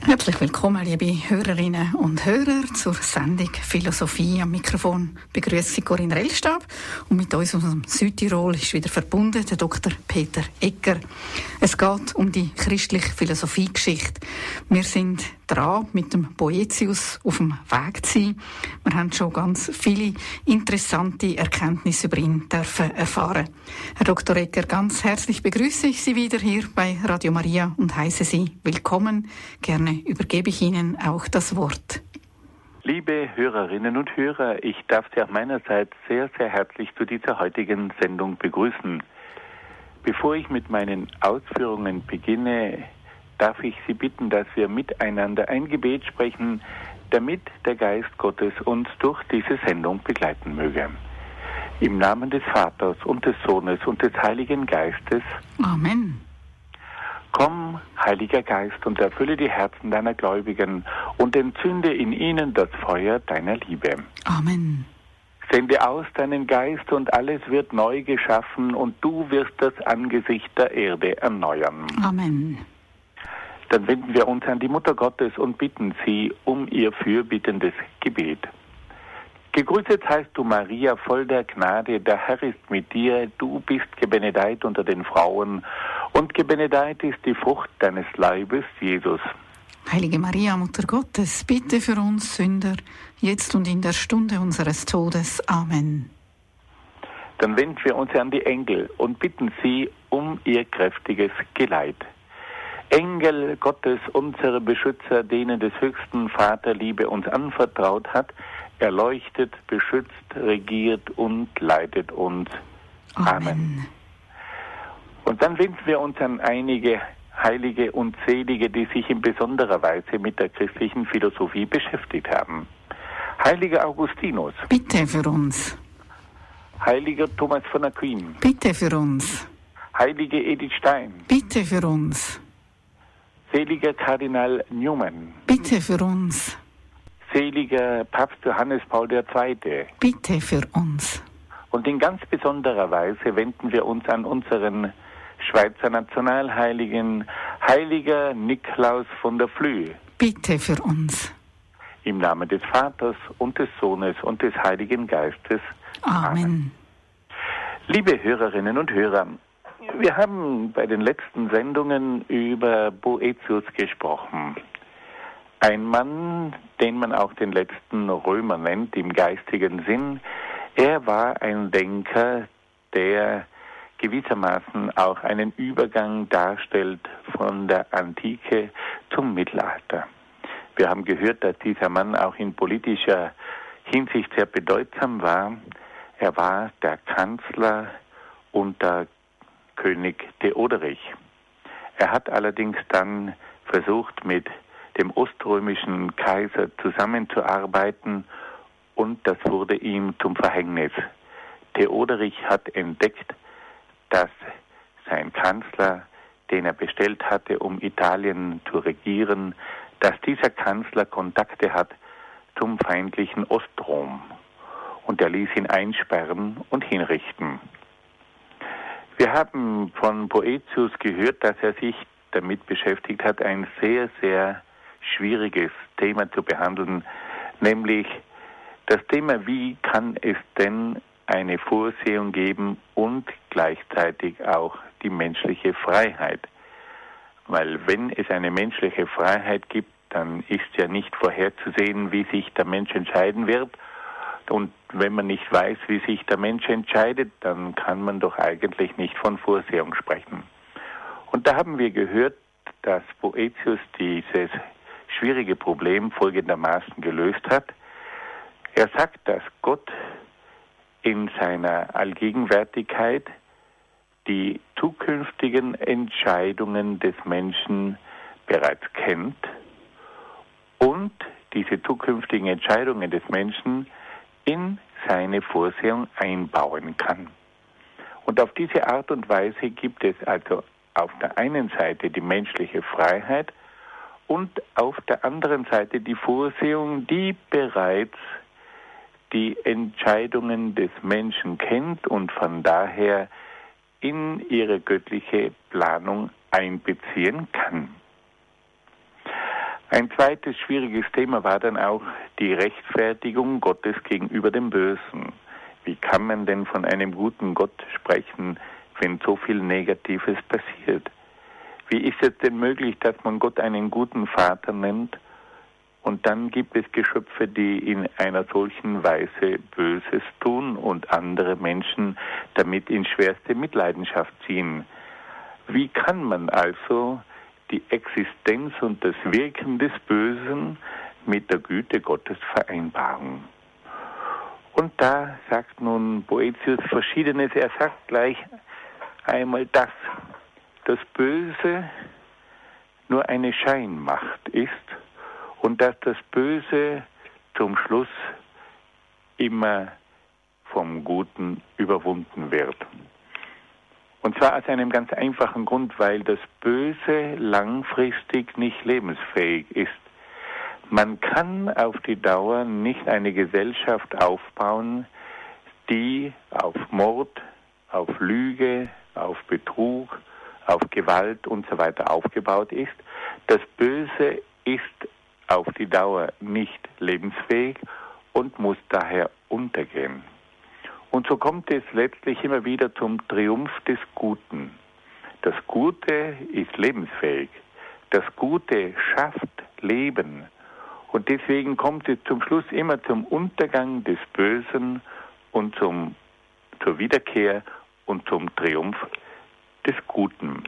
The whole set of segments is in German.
Herzlich willkommen, liebe Hörerinnen und Hörer, zur Sendung Philosophie. Am Mikrofon begrüßt Sie Corinne Rellstab und mit uns aus dem Südtirol ist wieder verbunden der Dr. Peter Egger. Es geht um die christliche Philosophiegeschichte. Wir sind dran, mit dem Boëthius auf dem Weg zu sein. Wir haben schon ganz viele interessante Erkenntnisse über ihn dürfen erfahren. Herr Dr. Egger, ganz herzlich begrüße ich Sie wieder hier bei Radio Maria und heiße Sie willkommen. Gerne übergebe ich Ihnen auch das Wort. Liebe Hörerinnen und Hörer, ich darf Sie auch meinerseits sehr, sehr herzlich zu dieser heutigen Sendung begrüßen. Bevor ich mit meinen Ausführungen beginne, darf ich Sie bitten, dass wir miteinander ein Gebet sprechen, damit der Geist Gottes uns durch diese Sendung begleiten möge. Im Namen des Vaters und des Sohnes und des Heiligen Geistes. Amen. Komm, Heiliger Geist, und erfülle die Herzen deiner Gläubigen und entzünde in ihnen das Feuer deiner Liebe. Amen. Sende aus deinen Geist und alles wird neu geschaffen und du wirst das Angesicht der Erde erneuern. Amen. Dann wenden wir uns an die Mutter Gottes und bitten sie um ihr fürbittendes Gebet. Gegrüßet heißt du, Maria, voll der Gnade, der Herr ist mit dir, du bist gebenedeit unter den Frauen und gebenedeit ist die Frucht deines Leibes, Jesus. Heilige Maria, Mutter Gottes, bitte für uns Sünder, jetzt und in der Stunde unseres Todes. Amen. Dann wenden wir uns an die Engel und bitten sie um ihr kräftiges Geleit. Engel Gottes, unsere Beschützer, denen des höchsten Vaterliebe uns anvertraut hat, erleuchtet, beschützt, regiert und leitet uns. Amen. Und dann wenden wir uns an einige Heilige und Selige, die sich in besonderer Weise mit der christlichen Philosophie beschäftigt haben. Heiliger Augustinus. Bitte für uns. Heiliger Thomas von Aquin. Bitte für uns. Heilige Edith Stein. Bitte für uns. Seliger Kardinal Newman. Bitte für uns. Seliger Papst Johannes Paul II. Bitte für uns. Und in ganz besonderer Weise wenden wir uns an unseren Schweizer Nationalheiligen, Heiliger Niklaus von der Flüe. Bitte für uns. Im Namen des Vaters und des Sohnes und des Heiligen Geistes. Amen. Liebe Hörerinnen und Hörer, wir haben bei den letzten Sendungen über Boëthius gesprochen. Ein Mann, den man auch den letzten Römer nennt, im geistigen Sinn. Er war ein Denker, der gewissermaßen auch einen Übergang darstellt von der Antike zum Mittelalter. Wir haben gehört, dass dieser Mann auch in politischer Hinsicht sehr bedeutsam war. Er war der Kanzler unter König Theoderich. Er hat allerdings dann versucht, mit dem oströmischen Kaiser zusammenzuarbeiten und das wurde ihm zum Verhängnis. Theoderich hat entdeckt, dass sein Kanzler, den er bestellt hatte, um Italien zu regieren, dass dieser Kanzler Kontakte hat zum feindlichen Ostrom. Und er ließ ihn einsperren und hinrichten. Wir haben von Boëthius gehört, dass er sich damit beschäftigt hat, ein sehr, sehr schwieriges Thema zu behandeln, nämlich das Thema, wie kann es denn eine Vorsehung geben und gleichzeitig auch die menschliche Freiheit. Weil wenn es eine menschliche Freiheit gibt, dann ist ja nicht vorherzusehen, wie sich der Mensch entscheiden wird. Und wenn man nicht weiß, wie sich der Mensch entscheidet, dann kann man doch eigentlich nicht von Vorsehung sprechen. Und da haben wir gehört, dass Boëthius dieses schwierige Problem folgendermaßen gelöst hat. Er sagt, dass Gott in seiner Allgegenwärtigkeit die zukünftigen Entscheidungen des Menschen bereits kennt und diese zukünftigen Entscheidungen des Menschen in seine Vorsehung einbauen kann. Und auf diese Art und Weise gibt es also auf der einen Seite die menschliche Freiheit und auf der anderen Seite die Vorsehung, die bereits die Entscheidungen des Menschen kennt und von daher in ihre göttliche Planung einbeziehen kann. Ein zweites schwieriges Thema war dann auch die Rechtfertigung Gottes gegenüber dem Bösen. Wie kann man denn von einem guten Gott sprechen, wenn so viel Negatives passiert? Wie ist es denn möglich, dass man Gott einen guten Vater nennt und dann gibt es Geschöpfe, die in einer solchen Weise Böses tun und andere Menschen damit in schwerste Mitleidenschaft ziehen? Wie kann man also die Existenz und das Wirken des Bösen mit der Güte Gottes vereinbaren? Und da sagt nun Boëthius Verschiedenes. Er sagt gleich einmal, dass das Böse nur eine Scheinmacht ist und dass das Böse zum Schluss immer vom Guten überwunden wird. Und zwar aus einem ganz einfachen Grund, weil das Böse langfristig nicht lebensfähig ist. Man kann auf die Dauer nicht eine Gesellschaft aufbauen, die auf Mord, auf Lüge, auf Betrug, auf Gewalt und so weiter aufgebaut ist. Das Böse ist auf die Dauer nicht lebensfähig und muss daher untergehen. Und so kommt es letztlich immer wieder zum Triumph des Guten. Das Gute ist lebensfähig. Das Gute schafft Leben. Und deswegen kommt es zum Schluss immer zum Untergang des Bösen und zur Wiederkehr und zum Triumph des Guten.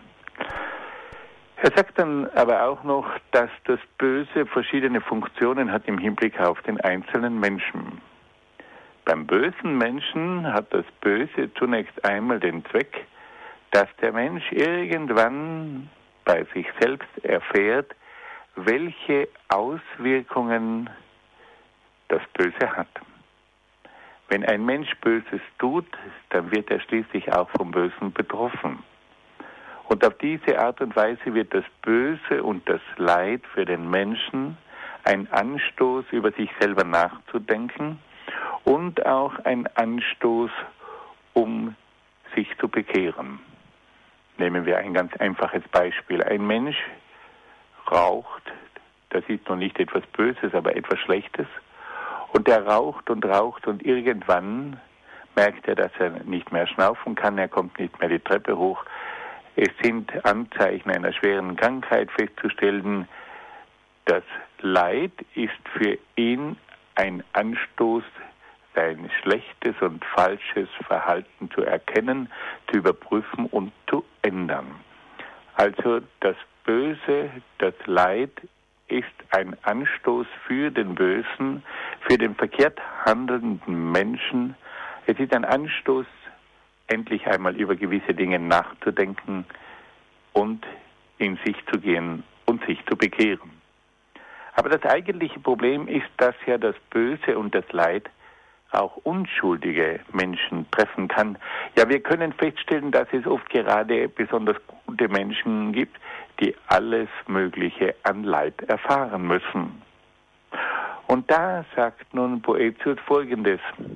Er sagt dann aber auch noch, dass das Böse verschiedene Funktionen hat im Hinblick auf den einzelnen Menschen. Beim bösen Menschen hat das Böse zunächst einmal den Zweck, dass der Mensch irgendwann bei sich selbst erfährt, welche Auswirkungen das Böse hat. Wenn ein Mensch Böses tut, dann wird er schließlich auch vom Bösen betroffen. Und auf diese Art und Weise wird das Böse und das Leid für den Menschen ein Anstoß, über sich selber nachzudenken und auch ein Anstoß, um sich zu bekehren. Nehmen wir ein ganz einfaches Beispiel. Ein Mensch raucht, das ist noch nicht etwas Böses, aber etwas Schlechtes. Und er raucht und irgendwann merkt er, dass er nicht mehr schnaufen kann, er kommt nicht mehr die Treppe hoch. Es sind Anzeichen einer schweren Krankheit festzustellen. Das Leid ist für ihn ein Anstoß, sein schlechtes und falsches Verhalten zu erkennen, zu überprüfen und zu ändern. Also das Böse, das Leid ist ein Anstoß für den Bösen, für den verkehrt handelnden Menschen. Es ist ein Anstoß, endlich einmal über gewisse Dinge nachzudenken und in sich zu gehen und sich zu bekehren. Aber das eigentliche Problem ist, dass ja das Böse und das Leid auch unschuldige Menschen treffen kann. Ja, wir können feststellen, dass es oft gerade besonders gute Menschen gibt, die alles Mögliche an Leid erfahren müssen. Und da sagt nun Boëthius Folgendes: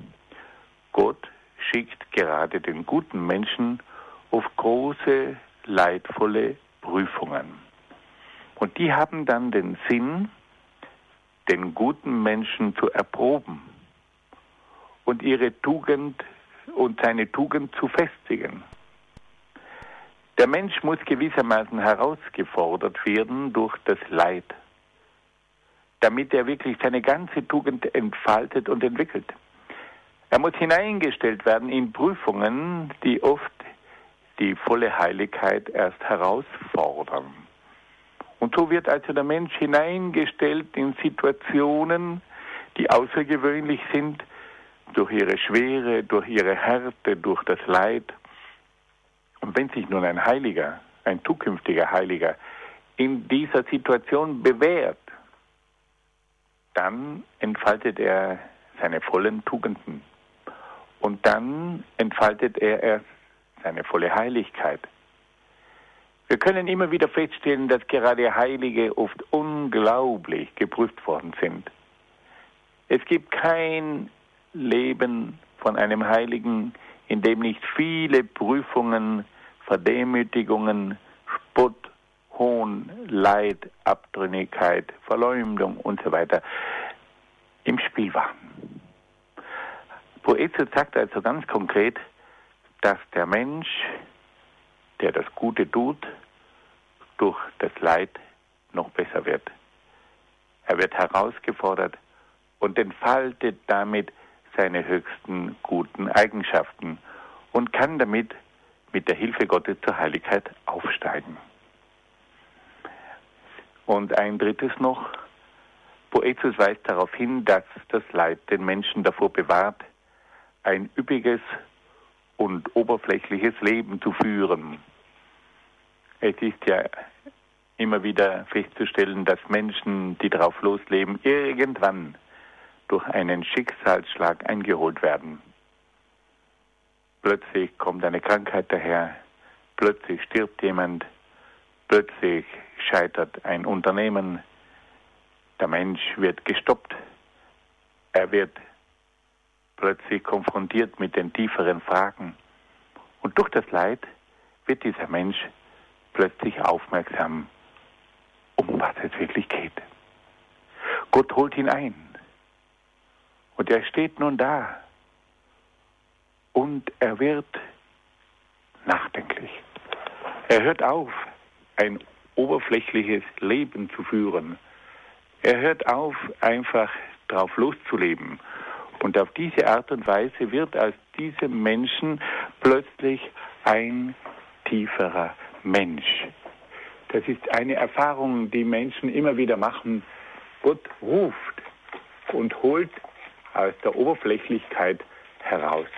Gott schickt gerade den guten Menschen auf große, leidvolle Prüfungen. Und die haben dann den Sinn, den guten Menschen zu erproben und ihre Tugend und seine Tugend zu festigen. Der Mensch muss gewissermaßen herausgefordert werden durch das Leid, damit er wirklich seine ganze Tugend entfaltet und entwickelt. Er muss hineingestellt werden in Prüfungen, die oft die volle Heiligkeit erst herausfordern. Und so wird also der Mensch hineingestellt in Situationen, die außergewöhnlich sind, durch ihre Schwere, durch ihre Härte, durch das Leid. Und wenn sich nun ein Heiliger, ein zukünftiger Heiliger, in dieser Situation bewährt, dann entfaltet er seine vollen Tugenden. Und dann entfaltet er erst seine volle Heiligkeit. Wir können immer wieder feststellen, dass gerade Heilige oft unglaublich geprüft worden sind. Es gibt kein Leben von einem Heiligen, in dem nicht viele Prüfungen, Verdemütigungen, Spott, Hohn, Leid, Abtrünnigkeit, Verleumdung und so weiter im Spiel waren. Boäthius sagt also ganz konkret, dass der Mensch, der das Gute tut, durch das Leid noch besser wird. Er wird herausgefordert und entfaltet damit seine höchsten guten Eigenschaften und kann damit mit der Hilfe Gottes zur Heiligkeit aufsteigen. Und ein drittes noch, Boäthius weist darauf hin, dass das Leid den Menschen davor bewahrt, ein üppiges und oberflächliches Leben zu führen. Es ist ja immer wieder festzustellen, dass Menschen, die darauf losleben, irgendwann durch einen Schicksalsschlag eingeholt werden. Plötzlich kommt eine Krankheit daher, plötzlich stirbt jemand, plötzlich scheitert ein Unternehmen, der Mensch wird gestoppt, er wird plötzlich konfrontiert mit den tieferen Fragen. Und durch das Leid wird dieser Mensch plötzlich aufmerksam, um was es wirklich geht. Gott holt ihn ein. Und er steht nun da. Und er wird nachdenklich. Er hört auf, ein oberflächliches Leben zu führen. Er hört auf, einfach drauf loszuleben. Und auf diese Art und Weise wird aus diesem Menschen plötzlich ein tieferer Mensch. Das ist eine Erfahrung, die Menschen immer wieder machen. Gott ruft und holt aus der Oberflächlichkeit heraus.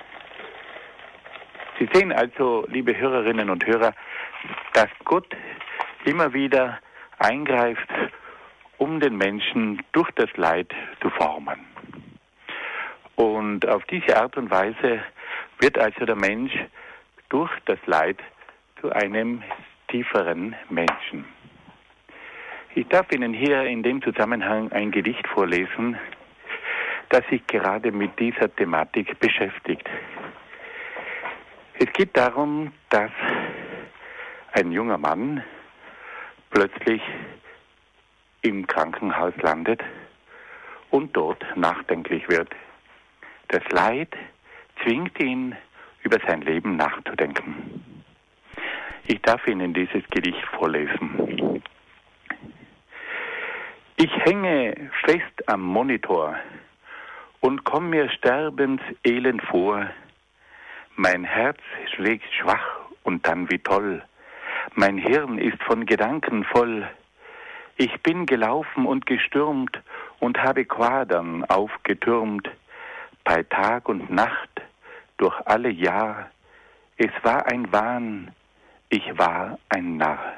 Sie sehen also, liebe Hörerinnen und Hörer, dass Gott immer wieder eingreift, um den Menschen durch das Leid zu formen. Und auf diese Art und Weise wird also der Mensch durch das Leid zu einem tieferen Menschen. Ich darf Ihnen hier in dem Zusammenhang ein Gedicht vorlesen, das sich gerade mit dieser Thematik beschäftigt. Es geht darum, dass ein junger Mann plötzlich im Krankenhaus landet und dort nachdenklich wird. Das Leid zwingt ihn, über sein Leben nachzudenken. Ich darf Ihnen dieses Gedicht vorlesen. Ich hänge fest am Monitor und komm mir sterbenselend vor. Mein Herz schlägt schwach und dann wie toll. Mein Hirn ist von Gedanken voll. Ich bin gelaufen und gestürmt und habe Quadern aufgetürmt. Bei Tag und Nacht, durch alle Jahr. Es war ein Wahn, ich war ein Narr.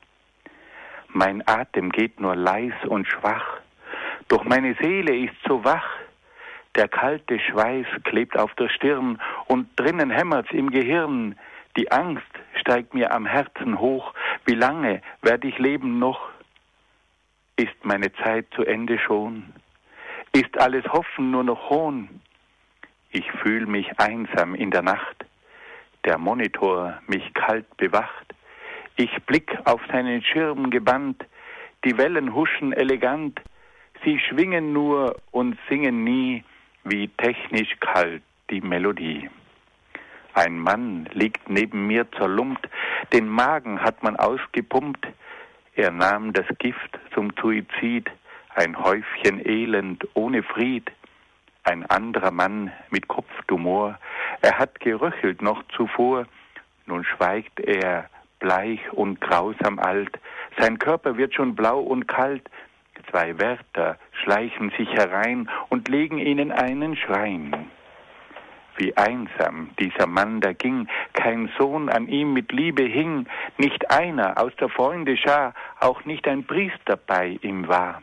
Mein Atem geht nur leis und schwach, doch meine Seele ist so wach. Der kalte Schweiß klebt auf der Stirn und drinnen hämmert's im Gehirn. Die Angst steigt mir am Herzen hoch. Wie lange werde ich leben noch? Ist meine Zeit zu Ende schon? Ist alles Hoffen nur noch Hohn? Ich fühl mich einsam in der Nacht. Der Monitor mich kalt bewacht. Ich blick auf seinen Schirm gebannt. Die Wellen huschen elegant. Sie schwingen nur und singen nie, wie technisch kalt die Melodie. Ein Mann liegt neben mir zerlumpt, den Magen hat man ausgepumpt. Er nahm das Gift zum Suizid, ein Häufchen Elend ohne Fried. Ein anderer Mann mit Kopftumor, er hat geröchelt noch zuvor. Nun schweigt er, bleich und grausam alt. Sein Körper wird schon blau und kalt. 2 Wärter schleichen sich herein und legen ihnen einen Schrein. Wie einsam dieser Mann da ging, kein Sohn an ihm mit Liebe hing, nicht einer aus der Freunde Schar, auch nicht ein Priester bei ihm war.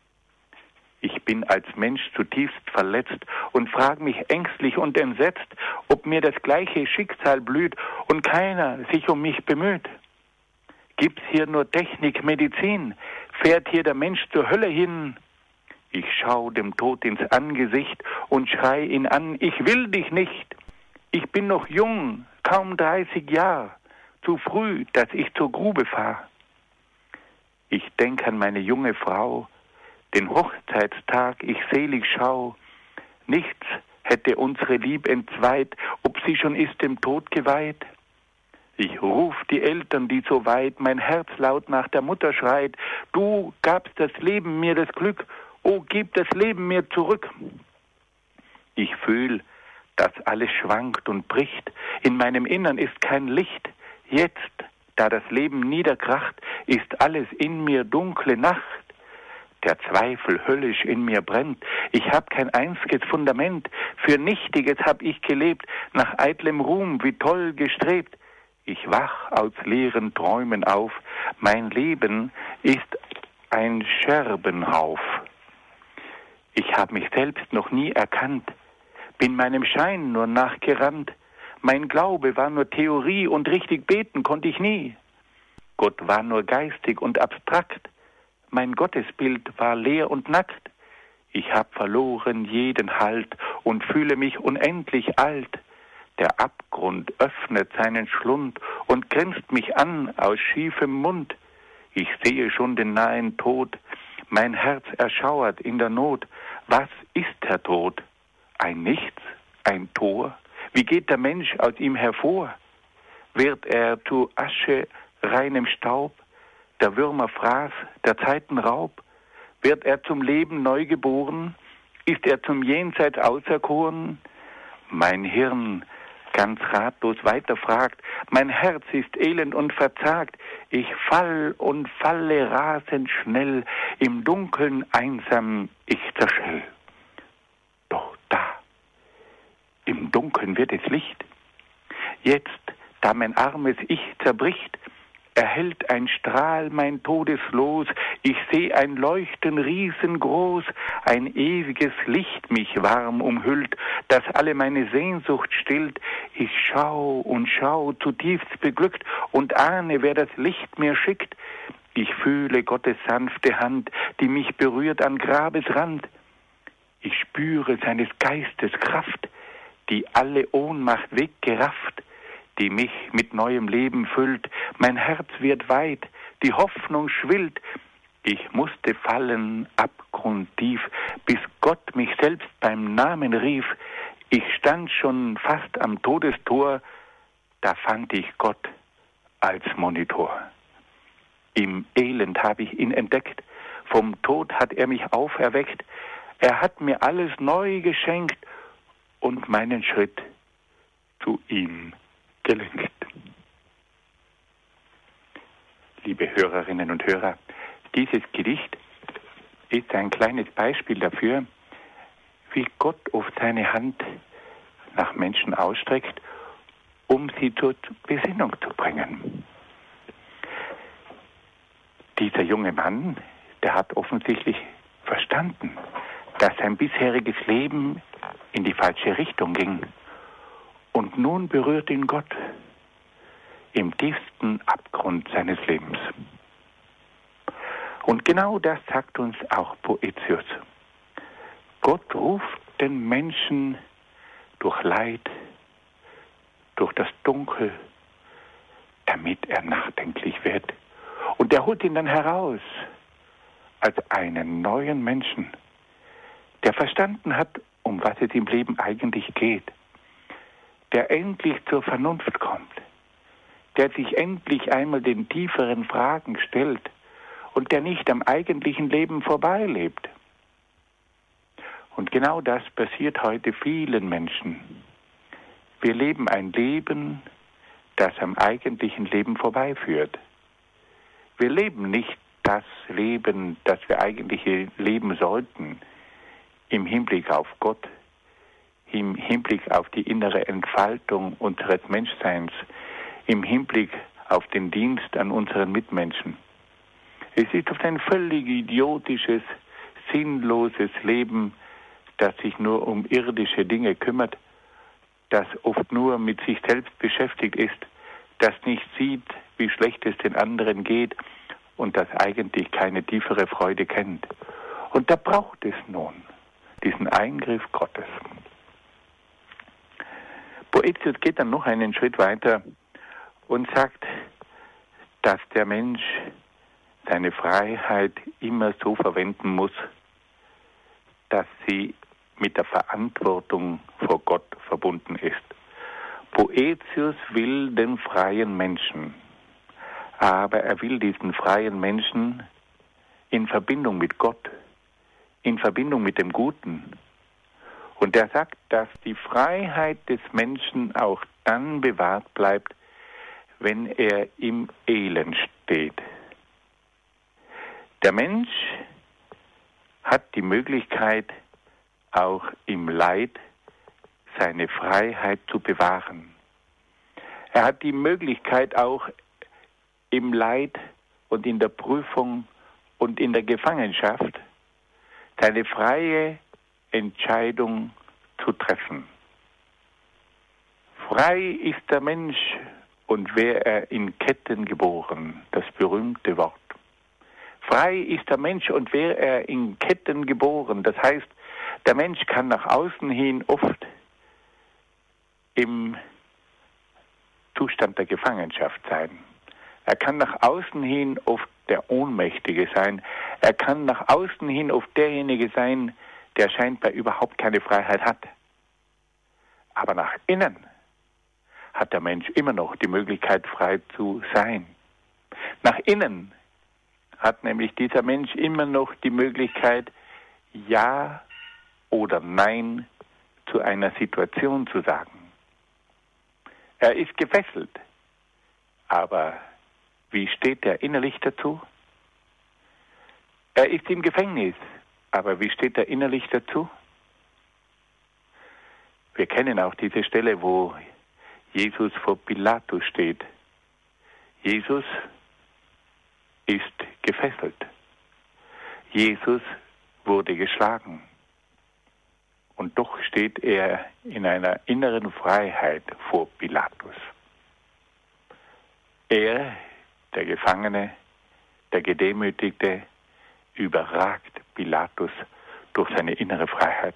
Ich bin als Mensch zutiefst verletzt und frag mich ängstlich und entsetzt, ob mir das gleiche Schicksal blüht und keiner sich um mich bemüht. Gibt's hier nur Technik, Medizin? Fährt hier der Mensch zur Hölle hin? Ich schau dem Tod ins Angesicht und schrei ihn an, ich will dich nicht. Ich bin noch jung, kaum 30 Jahre, zu früh, dass ich zur Grube fahr. Ich denk an meine junge Frau, den Hochzeitstag ich selig schau. Nichts hätte unsere Lieb entzweit, ob sie schon ist dem Tod geweiht. Ich ruf die Eltern, die so weit mein Herz laut nach der Mutter schreit. Du gabst das Leben mir das Glück, oh, gib das Leben mir zurück. Ich fühl, dass alles schwankt und bricht, in meinem Innern ist kein Licht. Jetzt, da das Leben niederkracht, ist alles in mir dunkle Nacht. Der Zweifel höllisch in mir brennt, ich hab kein einziges Fundament, für Nichtiges hab ich gelebt, nach eitlem Ruhm wie toll gestrebt. Ich wach aus leeren Träumen auf, mein Leben ist ein Scherbenhauf. Ich hab mich selbst noch nie erkannt, bin meinem Schein nur nachgerannt. Mein Glaube war nur Theorie und richtig beten konnte ich nie. Gott war nur geistig und abstrakt, mein Gottesbild war leer und nackt. Ich hab verloren jeden Halt und fühle mich unendlich alt. Der Abgrund öffnet seinen Schlund und grinst mich an aus schiefem Mund. Ich sehe schon den nahen Tod, mein Herz erschauert in der Not. Was ist der Tod? Ein Nichts, ein Tor? Wie geht der Mensch aus ihm hervor? Wird er zu Asche, reinem Staub, der Würmer Fraß, der Zeiten Raub? Wird er zum Leben neu geboren? Ist er zum Jenseits auserkoren? Mein Hirn ganz ratlos weiterfragt, mein Herz ist elend und verzagt, ich fall und falle rasend schnell, im Dunkeln einsam ich zerschell. Doch da, im Dunkeln wird es Licht. Jetzt, da mein armes Ich zerbricht, erhellt ein Strahl mein Todeslos, ich seh ein Leuchten riesengroß, ein ewiges Licht mich warm umhüllt, das alle meine Sehnsucht stillt. Ich schau und schau, zutiefst beglückt, und ahne, wer das Licht mir schickt. Ich fühle Gottes sanfte Hand, die mich berührt an Grabesrand. Ich spüre seines Geistes Kraft, die alle Ohnmacht weggerafft, die mich mit neuem Leben füllt. Mein Herz wird weit, die Hoffnung schwillt. Ich musste fallen, abgrundtief, bis Gott mich selbst beim Namen rief. Ich stand schon fast am Todestor, da fand ich Gott als Monitor. Im Elend habe ich ihn entdeckt, vom Tod hat er mich auferweckt. Er hat mir alles neu geschenkt und meinen Schritt zu ihm gelenkt. Liebe Hörerinnen und Hörer, dieses Gedicht ist ein kleines Beispiel dafür, wie Gott oft seine Hand nach Menschen ausstreckt, um sie zur Besinnung zu bringen. Dieser junge Mann, der hat offensichtlich verstanden, dass sein bisheriges Leben in die falsche Richtung ging. Und nun berührt ihn Gott im tiefsten Abgrund seines Lebens. Und genau das sagt uns auch Boëthius. Gott ruft den Menschen durch Leid, durch das Dunkel, damit er nachdenklich wird. Und er holt ihn dann heraus als einen neuen Menschen, der verstanden hat, um was es im Leben eigentlich geht, der endlich zur Vernunft kommt, der sich endlich einmal den tieferen Fragen stellt und der nicht am eigentlichen Leben vorbeilebt. Und genau das passiert heute vielen Menschen. Wir leben ein Leben, das am eigentlichen Leben vorbeiführt. Wir leben nicht das Leben, das wir eigentlich leben sollten, im Hinblick auf Gott, im Hinblick auf die innere Entfaltung unseres Menschseins, im Hinblick auf den Dienst an unseren Mitmenschen. Es ist oft ein völlig idiotisches, sinnloses Leben, das sich nur um irdische Dinge kümmert, das oft nur mit sich selbst beschäftigt ist, das nicht sieht, wie schlecht es den anderen geht und das eigentlich keine tiefere Freude kennt. Und da braucht es nun diesen Eingriff Gottes. Boëthius geht dann noch einen Schritt weiter und sagt, dass der Mensch seine Freiheit immer so verwenden muss, dass sie mit der Verantwortung vor Gott verbunden ist. Boäthius will den freien Menschen, aber er will diesen freien Menschen in Verbindung mit Gott, in Verbindung mit dem Guten. Und er sagt, dass die Freiheit des Menschen auch dann bewahrt bleibt, wenn er im Elend steht. Der Mensch hat die Möglichkeit, auch im Leid seine Freiheit zu bewahren. Er hat die Möglichkeit, auch im Leid und in der Prüfung und in der Gefangenschaft seine freie Entscheidung zu treffen. Frei ist der Mensch und wäre er in Ketten geboren, das berühmte Wort. Frei ist der Mensch und wäre er in Ketten geboren. Das heißt, der Mensch kann nach außen hin oft im Zustand der Gefangenschaft sein. Er kann nach außen hin oft der Ohnmächtige sein. Er kann nach außen hin oft derjenige sein, der scheinbar überhaupt keine Freiheit hat. Aber nach innen hat der Mensch immer noch die Möglichkeit, frei zu sein. Nach innen hat nämlich dieser Mensch immer noch die Möglichkeit, Ja oder Nein zu einer Situation zu sagen. Er ist gefesselt, aber wie steht er innerlich dazu? Er ist im Gefängnis, aber wie steht er innerlich dazu? Wir kennen auch diese Stelle, wo Jesus vor Pilatus steht. Jesus ist gefesselt. Jesus wurde geschlagen. Und doch steht er in einer inneren Freiheit vor Pilatus. Er, der Gefangene, der Gedemütigte, überragt Pilatus durch seine innere Freiheit.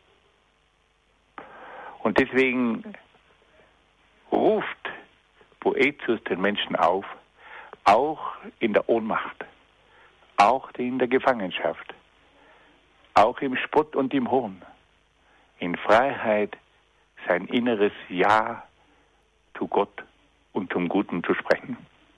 Und deswegen ruft Boäthius den Menschen auf, auch in der Ohnmacht, auch in der Gefangenschaft, auch im Spott und im Hohn, in Freiheit sein inneres Ja zu Gott und zum Guten zu sprechen.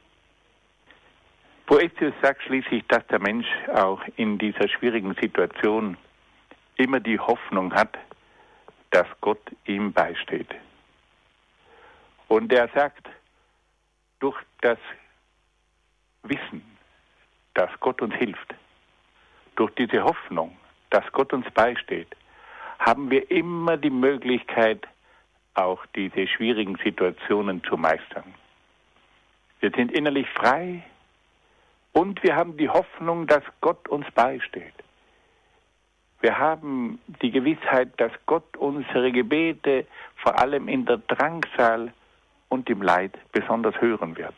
Boäthius sagt schließlich, dass der Mensch auch in dieser schwierigen Situation immer die Hoffnung hat, dass Gott ihm beisteht. Und er sagt, durch das Wissen, dass Gott uns hilft, durch diese Hoffnung, dass Gott uns beisteht, haben wir immer die Möglichkeit, auch diese schwierigen Situationen zu meistern. Wir sind innerlich frei und wir haben die Hoffnung, dass Gott uns beisteht. Wir haben die Gewissheit, dass Gott unsere Gebete vor allem in der Drangsal und im Leid besonders hören wird.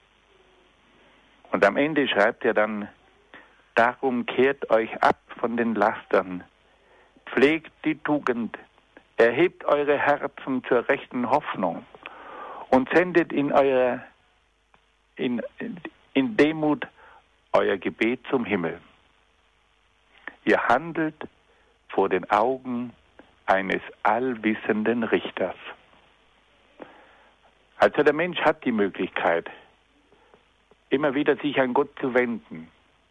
Und am Ende schreibt er dann, darum kehrt euch ab von den Lastern, pflegt die Tugend, erhebt eure Herzen zur rechten Hoffnung und sendet in Demut euer Gebet zum Himmel. Ihr handelt vor den Augen eines allwissenden Richters. Also der Mensch hat die Möglichkeit, immer wieder sich an Gott zu wenden.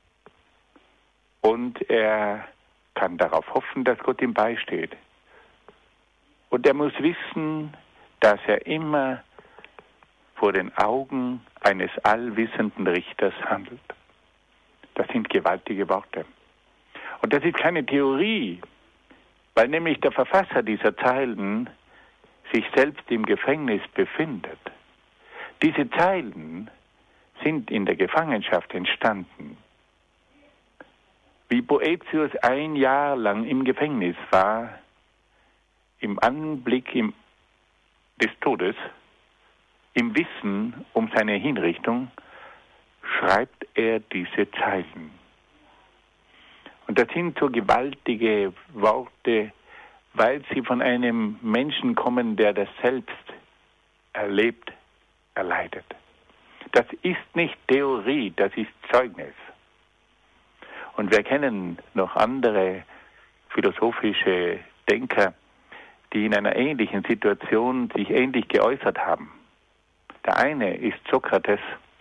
Und er kann darauf hoffen, dass Gott ihm beisteht. Und er muss wissen, dass er immer vor den Augen eines allwissenden Richters handelt. Das sind gewaltige Worte. Und das ist keine Theorie, weil nämlich der Verfasser dieser Zeilen sich selbst im Gefängnis befindet. Diese Zeilen sind in der Gefangenschaft entstanden. Wie Boäthius 1 Jahr lang im Gefängnis war, im Anblick des Todes, im Wissen um seine Hinrichtung, schreibt er diese Zeilen. Und das sind so gewaltige Worte, weil sie von einem Menschen kommen, der das selbst erlebt, erleidet. Das ist nicht Theorie, das ist Zeugnis. Und wir kennen noch andere philosophische Denker, die in einer ähnlichen Situation sich ähnlich geäußert haben. Der eine ist Sokrates,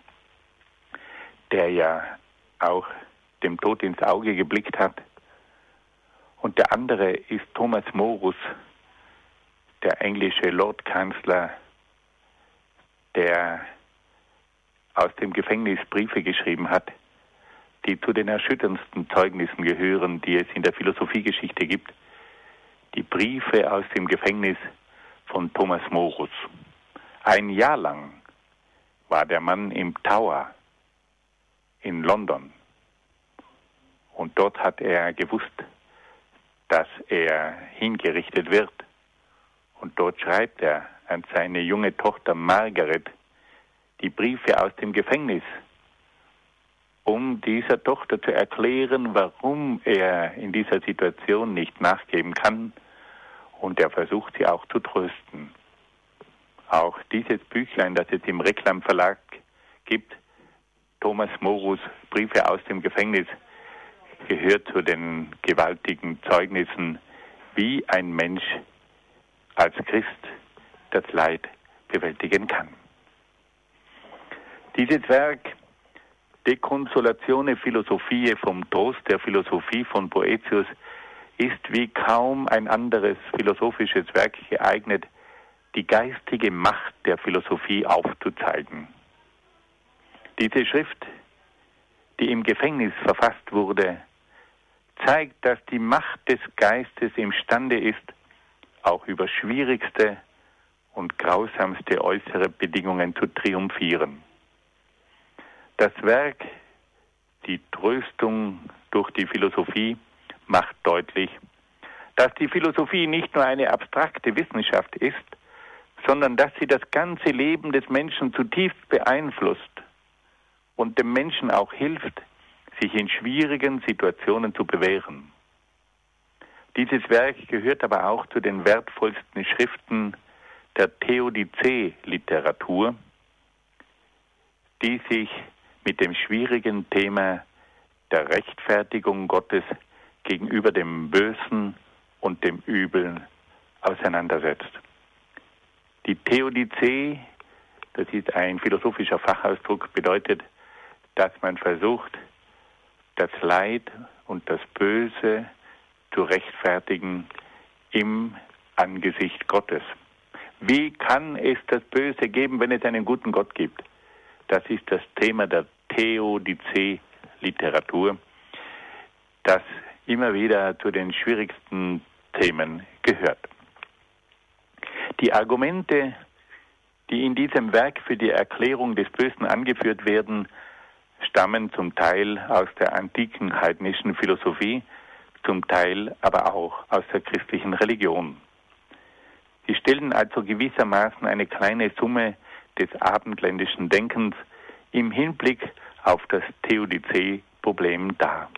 der ja auch dem Tod ins Auge geblickt hat. Und der andere ist Thomas Morus, der englische Lordkanzler, der aus dem Gefängnis Briefe geschrieben hat, die zu den erschütterndsten Zeugnissen gehören, die es in der Philosophiegeschichte gibt. Die Briefe aus dem Gefängnis von Thomas Morus. Ein Jahr lang war der Mann im Tower in London. Und dort hat er gewusst, dass er hingerichtet wird. Und dort schreibt er an seine junge Tochter Margaret die Briefe aus dem Gefängnis, um dieser Tochter zu erklären, warum er in dieser Situation nicht nachgeben kann. Und er versucht sie auch zu trösten. Auch dieses Büchlein, das es im Reklam Verlag gibt, Thomas Morus, Briefe aus dem Gefängnis, gehört zu den gewaltigen Zeugnissen, wie ein Mensch als Christ das Leid bewältigen kann. Dieses Werk De Consolatione Philosophiae vom Trost der Philosophie von Boëthius ist wie kaum ein anderes philosophisches Werk geeignet, die geistige Macht der Philosophie aufzuzeigen. Diese Schrift, die im Gefängnis verfasst wurde, zeigt, dass die Macht des Geistes imstande ist, auch über schwierigste und grausamste äußere Bedingungen zu triumphieren. Das Werk, die Tröstung durch die Philosophie, macht deutlich, dass die Philosophie nicht nur eine abstrakte Wissenschaft ist, sondern dass sie das ganze Leben des Menschen zutiefst beeinflusst und dem Menschen auch hilft, sich in schwierigen Situationen zu bewähren. Dieses Werk gehört aber auch zu den wertvollsten Schriften der Theodizee-Literatur, die sich mit dem schwierigen Thema der Rechtfertigung Gottes gegenüber dem Bösen und dem Übel auseinandersetzt. Die Theodizee, das ist ein philosophischer Fachausdruck, bedeutet, dass man versucht, das Leid und das Böse zu rechtfertigen im Angesicht Gottes. Wie kann es das Böse geben, wenn es einen guten Gott gibt? Das ist das Thema der Theodizee-Literatur, das immer wieder zu den schwierigsten Themen gehört. Die Argumente, die in diesem Werk für die Erklärung des Bösen angeführt werden, stammen zum Teil aus der antiken heidnischen Philosophie, zum Teil aber auch aus der christlichen Religion. Sie stellen also gewissermaßen eine kleine Summe des abendländischen Denkens im Hinblick auf das Theodizee-Problem dar.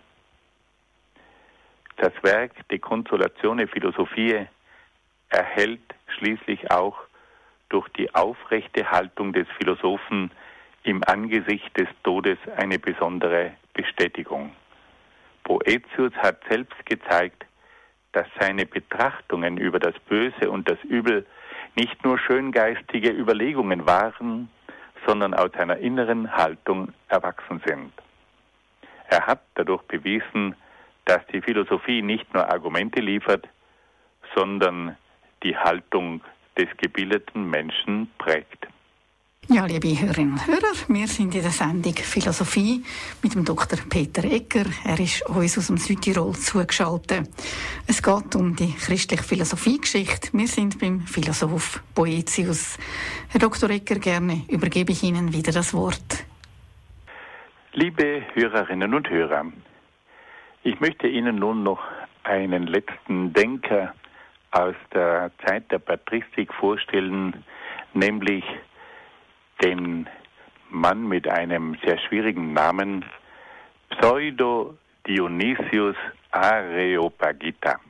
Das Werk De Consolatione Philosophiae erhält schließlich auch durch die aufrechte Haltung des Philosophen im Angesicht des Todes eine besondere Bestätigung. Boëthius hat selbst gezeigt, dass seine Betrachtungen über das Böse und das Übel nicht nur schöngeistige Überlegungen waren, sondern aus einer inneren Haltung erwachsen sind. Er hat dadurch bewiesen, dass die Philosophie nicht nur Argumente liefert, sondern die Haltung des gebildeten Menschen prägt. Ja, liebe Hörerinnen und Hörer, wir sind in der Sendung Philosophie mit dem Dr. Peter Egger. Er ist uns aus dem Südtirol zugeschaltet. Es geht um die christliche Philosophiegeschichte. Wir sind beim Philosoph Boëthius. Herr Dr. Egger, gerne übergebe ich Ihnen wieder das Wort. Liebe Hörerinnen und Hörer, ich möchte Ihnen nun noch einen letzten Denker aus der Zeit der Patristik vorstellen, nämlich den Mann mit einem sehr schwierigen Namen, Pseudo Dionysius Areopagita.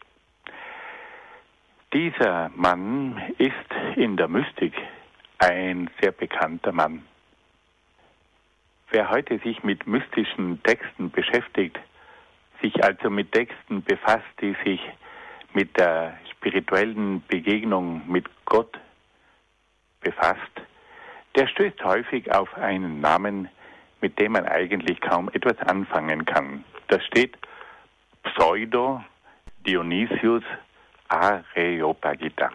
Dieser Mann ist in der Mystik ein sehr bekannter Mann. Wer heute sich mit mystischen Texten beschäftigt, sich also mit Texten befasst, die sich mit der spirituellen Begegnung mit Gott befasst, der stößt häufig auf einen Namen, mit dem man eigentlich kaum etwas anfangen kann. Da steht Pseudo Dionysius Areopagita.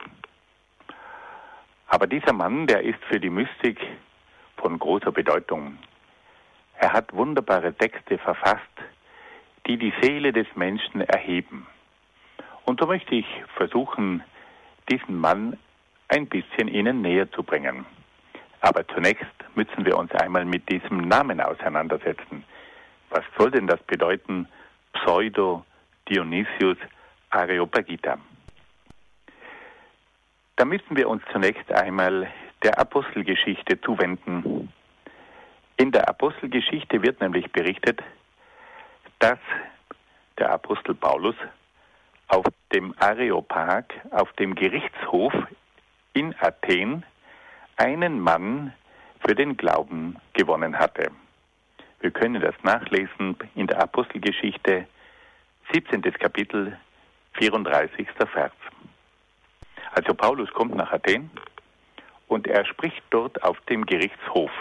Aber dieser Mann, der ist für die Mystik von großer Bedeutung. Er hat wunderbare Texte verfasst, die die Seele des Menschen erheben. Und so möchte ich versuchen, diesen Mann ein bisschen Ihnen näher zu bringen. Aber zunächst müssen wir uns einmal mit diesem Namen auseinandersetzen. Was soll denn das bedeuten, Pseudo Dionysius Areopagita? Da müssen wir uns zunächst einmal der Apostelgeschichte zuwenden. In der Apostelgeschichte wird nämlich berichtet, dass der Apostel Paulus auf dem Areopag, auf dem Gerichtshof in Athen, einen Mann für den Glauben gewonnen hatte. Wir können das nachlesen in der Apostelgeschichte, 17. Kapitel, 34. Vers. Also Paulus kommt nach Athen und er spricht dort auf dem Gerichtshof.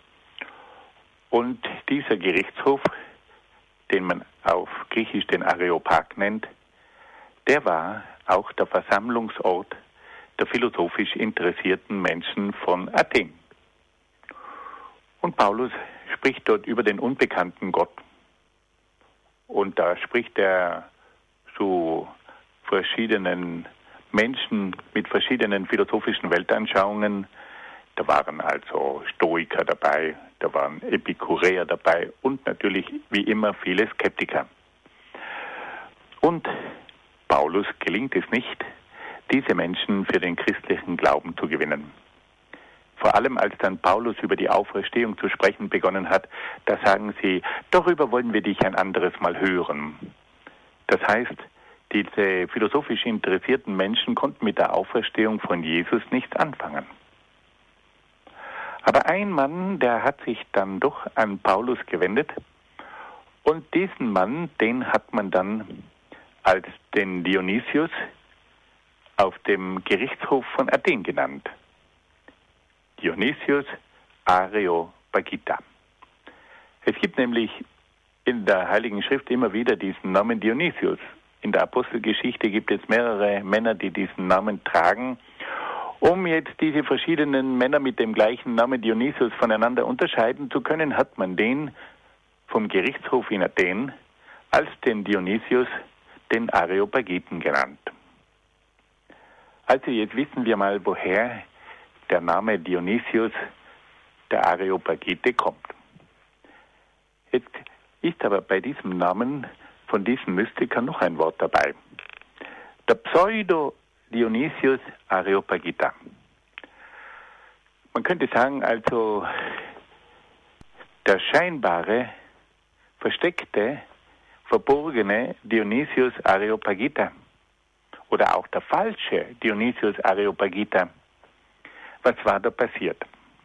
Und dieser Gerichtshof, den man auf Griechisch den Areopag nennt, der war auch der Versammlungsort der philosophisch interessierten Menschen von Athen. Und Paulus spricht dort über den unbekannten Gott. Und da spricht er zu verschiedenen Menschen mit verschiedenen philosophischen Weltanschauungen. Da waren also Stoiker dabei, da waren Epikureer dabei und natürlich wie immer viele Skeptiker. Und Paulus gelingt es nicht, diese Menschen für den christlichen Glauben zu gewinnen. Vor allem als dann Paulus über die Auferstehung zu sprechen begonnen hat, da sagen sie, darüber wollen wir dich ein anderes Mal hören. Das heißt, diese philosophisch interessierten Menschen konnten mit der Auferstehung von Jesus nichts anfangen. Aber ein Mann, der hat sich dann doch an Paulus gewendet und diesen Mann, den hat man dann als den Dionysius auf dem Gerichtshof von Athen genannt. Dionysius Areopagita. Es gibt nämlich in der Heiligen Schrift immer wieder diesen Namen Dionysius. In der Apostelgeschichte gibt es mehrere Männer, die diesen Namen tragen. Um jetzt diese verschiedenen Männer mit dem gleichen Namen Dionysius voneinander unterscheiden zu können, hat man den vom Gerichtshof in Athen als den Dionysius, den Areopagiten genannt. Also jetzt wissen wir mal, woher der Name Dionysius, der Areopagite, kommt. Jetzt ist aber bei diesem Namen von diesem Mystiker noch ein Wort dabei. Der Pseudo Dionysius Areopagita. Man könnte sagen, also der scheinbare, versteckte, verborgene Dionysius Areopagita oder auch der falsche Dionysius Areopagita. Was war da passiert?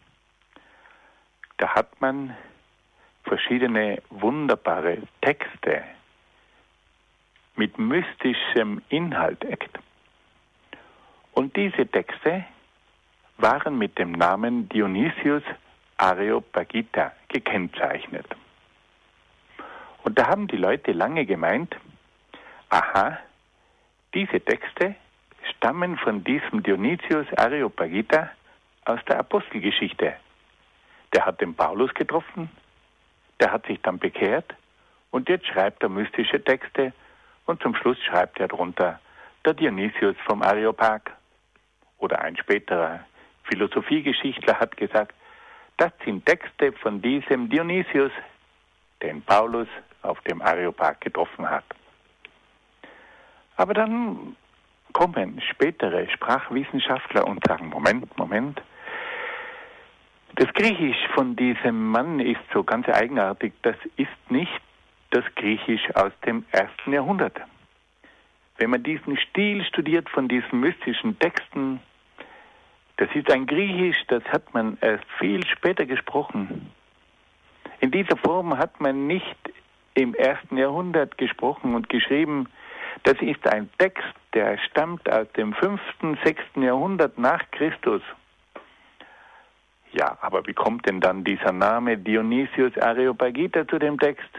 Da hat man verschiedene wunderbare Texte mit mystischem Inhalt entdeckt. Und diese Texte waren mit dem Namen Dionysius Areopagita gekennzeichnet. Und da haben die Leute lange gemeint, aha, diese Texte stammen von diesem Dionysius Areopagita aus der Apostelgeschichte. Der hat den Paulus getroffen, der hat sich dann bekehrt und jetzt schreibt er mystische Texte und zum Schluss schreibt er drunter der Dionysius vom Areopag. Oder ein späterer Philosophiegeschichtler hat gesagt, das sind Texte von diesem Dionysius, den Paulus auf dem Areopag getroffen hat. Aber dann kommen spätere Sprachwissenschaftler und sagen, Moment, das Griechisch von diesem Mann ist so ganz eigenartig, das ist nicht das Griechisch aus dem 1. Jahrhundert. Wenn man diesen Stil studiert von diesen mystischen Texten, das ist ein Griechisch, das hat man erst viel später gesprochen. In dieser Form hat man nicht im 1. Jahrhundert gesprochen und geschrieben. Das ist ein Text, der stammt aus dem 5., 6. Jahrhundert nach Christus. Ja, aber wie kommt denn dann dieser Name Dionysius Areopagita zu dem Text?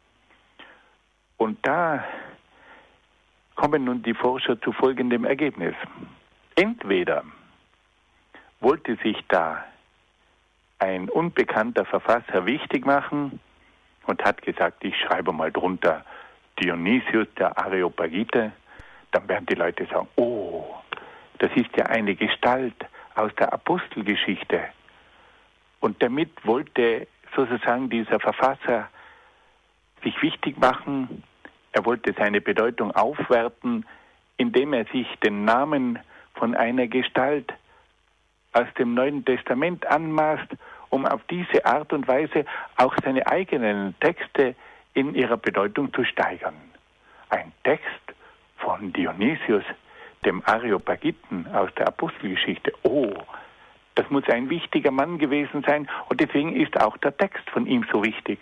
Und da kommen nun die Forscher zu folgendem Ergebnis. Entweder wollte sich da ein unbekannter Verfasser wichtig machen und hat gesagt, ich schreibe mal drunter Dionysius der Areopagite, dann werden die Leute sagen, oh, das ist ja eine Gestalt aus der Apostelgeschichte. Und damit wollte sozusagen dieser Verfasser sich wichtig machen, er wollte seine Bedeutung aufwerten, indem er sich den Namen von einer Gestalt aus dem Neuen Testament anmaßt, um auf diese Art und Weise auch seine eigenen Texte in ihrer Bedeutung zu steigern. Ein Text von Dionysius, dem Areopagiten aus der Apostelgeschichte. Oh, das muss ein wichtiger Mann gewesen sein und deswegen ist auch der Text von ihm so wichtig.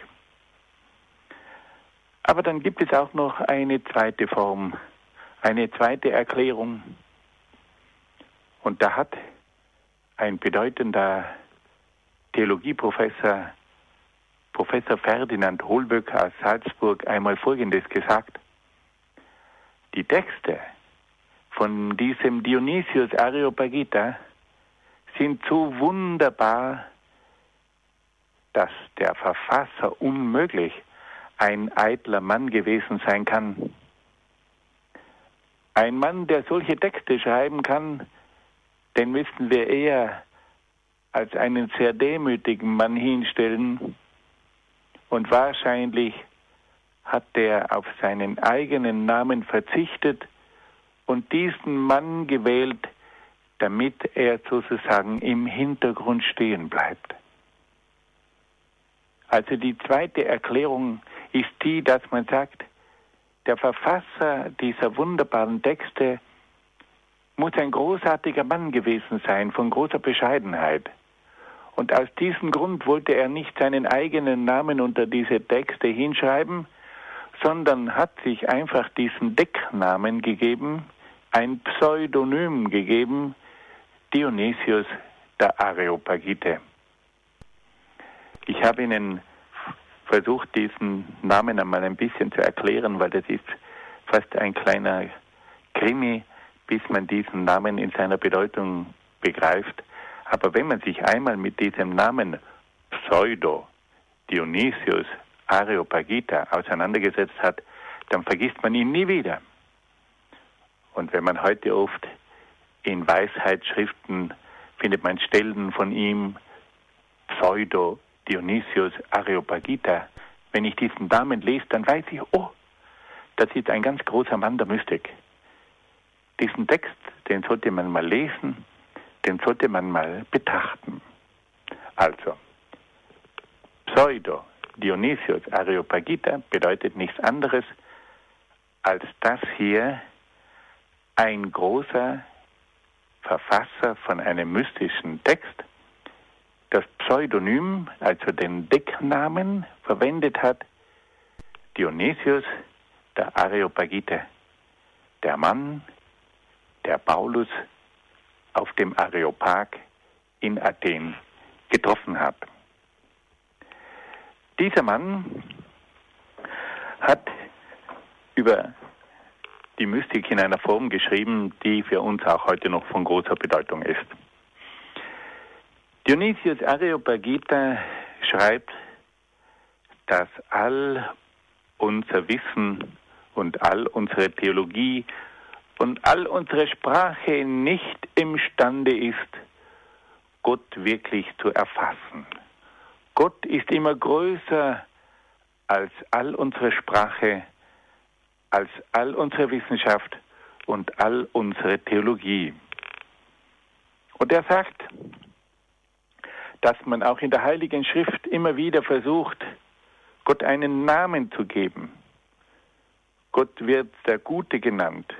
Aber dann gibt es auch noch eine zweite Form, eine zweite Erklärung. Und da hat ein bedeutender Theologieprofessor, Professor Ferdinand Holböck aus Salzburg, einmal Folgendes gesagt. Die Texte von diesem Dionysius Areopagita sind so wunderbar, dass der Verfasser unmöglich ein eitler Mann gewesen sein kann. Ein Mann, der solche Texte schreiben kann, den müssten wir eher als einen sehr demütigen Mann hinstellen. Und wahrscheinlich hat der auf seinen eigenen Namen verzichtet und diesen Mann gewählt, damit er sozusagen im Hintergrund stehen bleibt. Also die zweite Erklärung ist die, dass man sagt, der Verfasser dieser wunderbaren Texte muss ein großartiger Mann gewesen sein, von großer Bescheidenheit. Und aus diesem Grund wollte er nicht seinen eigenen Namen unter diese Texte hinschreiben, sondern hat sich einfach diesen Decknamen gegeben, ein Pseudonym gegeben, Dionysius der Areopagite. Ich habe Ihnen versucht, diesen Namen einmal ein bisschen zu erklären, weil das ist fast ein kleiner Krimi, bis man diesen Namen in seiner Bedeutung begreift. Aber wenn man sich einmal mit diesem Namen Pseudo Dionysius Areopagita auseinandergesetzt hat, dann vergisst man ihn nie wieder. Und wenn man heute oft in Weisheitsschriften findet man Stellen von ihm, Pseudo Dionysius Areopagita. Wenn ich diesen Namen lese, dann weiß ich, oh, das ist ein ganz großer Mann der Mystik. Diesen Text, den sollte man mal lesen, den sollte man mal betrachten. Also, Pseudo Dionysius Areopagita bedeutet nichts anderes, als dass hier ein großer Verfasser von einem mystischen Text das Pseudonym, also den Decknamen, verwendet hat, Dionysius der Areopagite, der Mann, der Paulus auf dem Areopag in Athen getroffen hat. Dieser Mann hat über die Mystik in einer Form geschrieben, die für uns auch heute noch von großer Bedeutung ist. Dionysius Areopagita schreibt, dass all unser Wissen und all unsere Theologie und all unsere Sprache nicht imstande ist, Gott wirklich zu erfassen. Gott ist immer größer als all unsere Sprache, als all unsere Wissenschaft und all unsere Theologie. Und er sagt, dass man auch in der Heiligen Schrift immer wieder versucht, Gott einen Namen zu geben. Gott wird der Gute genannt.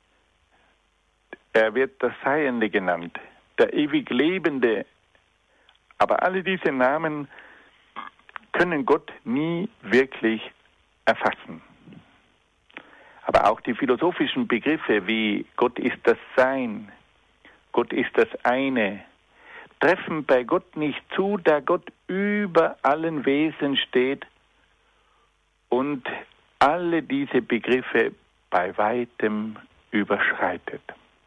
Er wird der Seiende genannt, der ewig Lebende. Aber alle diese Namen können Gott nie wirklich erfassen. Aber auch die philosophischen Begriffe wie Gott ist das Sein, Gott ist das Eine, treffen bei Gott nicht zu, da Gott über allen Wesen steht und alle diese Begriffe bei weitem überschreitet.